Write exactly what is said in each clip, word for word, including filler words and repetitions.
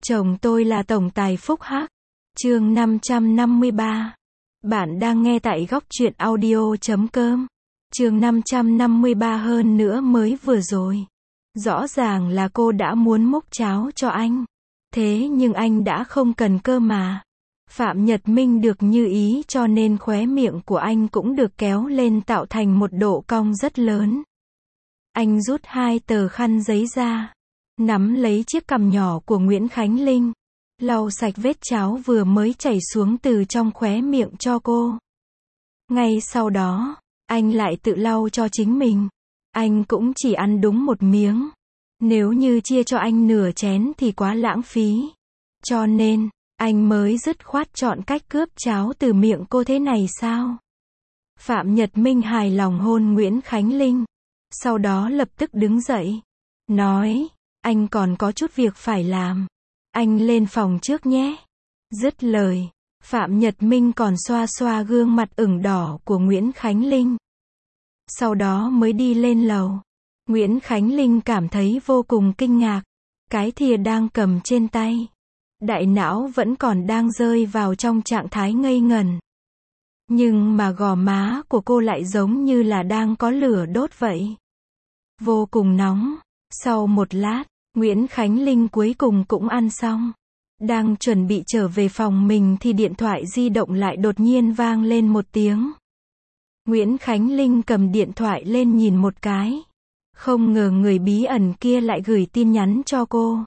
Chồng tôi là tổng tài phúc hắc. Chương năm trăm năm mươi ba. Bạn đang nghe tại góc truyện audio chấm com. Chương năm trăm năm mươi ba hơn nữa mới vừa rồi. Rõ ràng là cô đã muốn múc cháo cho anh. Thế nhưng anh đã không cần cơ mà. Phạm Nhật Minh được như ý cho nên khóe miệng của anh cũng được kéo lên tạo thành một độ cong rất lớn. Anh rút hai tờ khăn giấy ra, nắm lấy chiếc cằm nhỏ của Nguyễn Khánh Linh, lau sạch vết cháo vừa mới chảy xuống từ trong khóe miệng cho cô. Ngay sau đó, anh lại tự lau cho chính mình. Anh cũng chỉ ăn đúng một miếng. Nếu như chia cho anh nửa chén thì quá lãng phí. Cho nên, anh mới dứt khoát chọn cách cướp cháo từ miệng cô thế này sao? Phạm Nhật Minh hài lòng hôn Nguyễn Khánh Linh. Sau đó lập tức đứng dậy. Nói, anh còn có chút việc phải làm. Anh lên phòng trước nhé. Dứt lời, Phạm Nhật Minh còn xoa xoa gương mặt ửng đỏ của Nguyễn Khánh Linh. Sau đó mới đi lên lầu. Nguyễn Khánh Linh cảm thấy vô cùng kinh ngạc. Cái thìa đang cầm trên tay, đại não vẫn còn đang rơi vào trong trạng thái ngây ngẩn. Nhưng mà gò má của cô lại giống như là đang có lửa đốt vậy. Vô cùng nóng. Sau một lát, Nguyễn Khánh Linh cuối cùng cũng ăn xong. Đang chuẩn bị trở về phòng mình thì điện thoại di động lại đột nhiên vang lên một tiếng. Nguyễn Khánh Linh cầm điện thoại lên nhìn một cái. Không ngờ người bí ẩn kia lại gửi tin nhắn cho cô.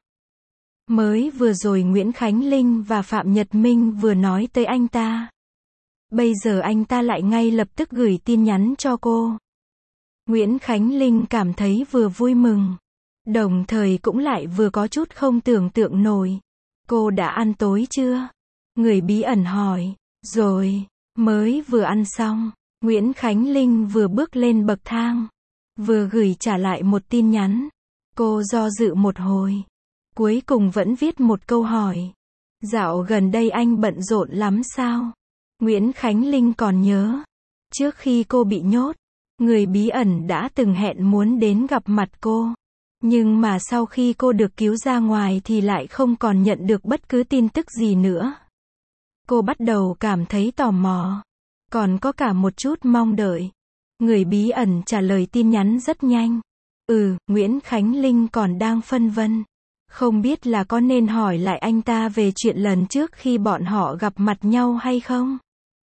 Mới vừa rồi Nguyễn Khánh Linh và Phạm Nhật Minh vừa nói tới anh ta. Bây giờ anh ta lại ngay lập tức gửi tin nhắn cho cô. Nguyễn Khánh Linh cảm thấy vừa vui mừng, đồng thời cũng lại vừa có chút không tưởng tượng nổi. Cô đã ăn tối chưa? Người bí ẩn hỏi. Rồi, mới vừa ăn xong. Nguyễn Khánh Linh vừa bước lên bậc thang, vừa gửi trả lại một tin nhắn. Cô do dự một hồi, cuối cùng vẫn viết một câu hỏi. Dạo gần đây anh bận rộn lắm sao? Nguyễn Khánh Linh còn nhớ, trước khi cô bị nhốt, người bí ẩn đã từng hẹn muốn đến gặp mặt cô. Nhưng mà sau khi cô được cứu ra ngoài thì lại không còn nhận được bất cứ tin tức gì nữa. Cô bắt đầu cảm thấy tò mò, còn có cả một chút mong đợi. Người bí ẩn trả lời tin nhắn rất nhanh. Ừ, Nguyễn Khánh Linh còn đang phân vân. Không biết là có nên hỏi lại anh ta về chuyện lần trước khi bọn họ gặp mặt nhau hay không?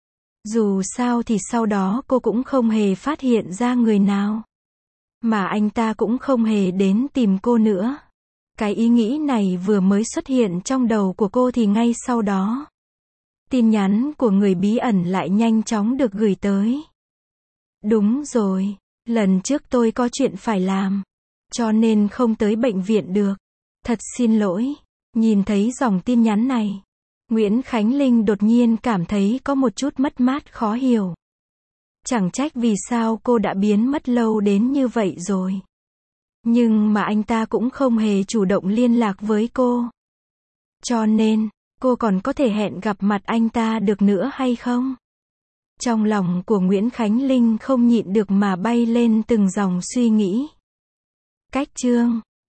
Dù sao thì sau đó cô cũng không hề phát hiện ra người nào. Mà anh ta cũng không hề đến tìm cô nữa. Cái ý nghĩ này vừa mới xuất hiện trong đầu của cô thì ngay sau đó, tin nhắn của người bí ẩn lại nhanh chóng được gửi tới. Đúng rồi, lần trước tôi có chuyện phải làm, cho nên không tới bệnh viện được. Thật xin lỗi. Nhìn thấy dòng tin nhắn này, Nguyễn Khánh Linh đột nhiên cảm thấy có một chút mất mát khó hiểu. Chẳng trách vì sao cô đã biến mất lâu đến như vậy rồi. Nhưng mà anh ta cũng không hề chủ động liên lạc với cô. Cho nên, cô còn có thể hẹn gặp mặt anh ta được nữa hay không? Trong lòng của Nguyễn Khánh Linh không nhịn được mà bay lên từng dòng suy nghĩ. Cách chương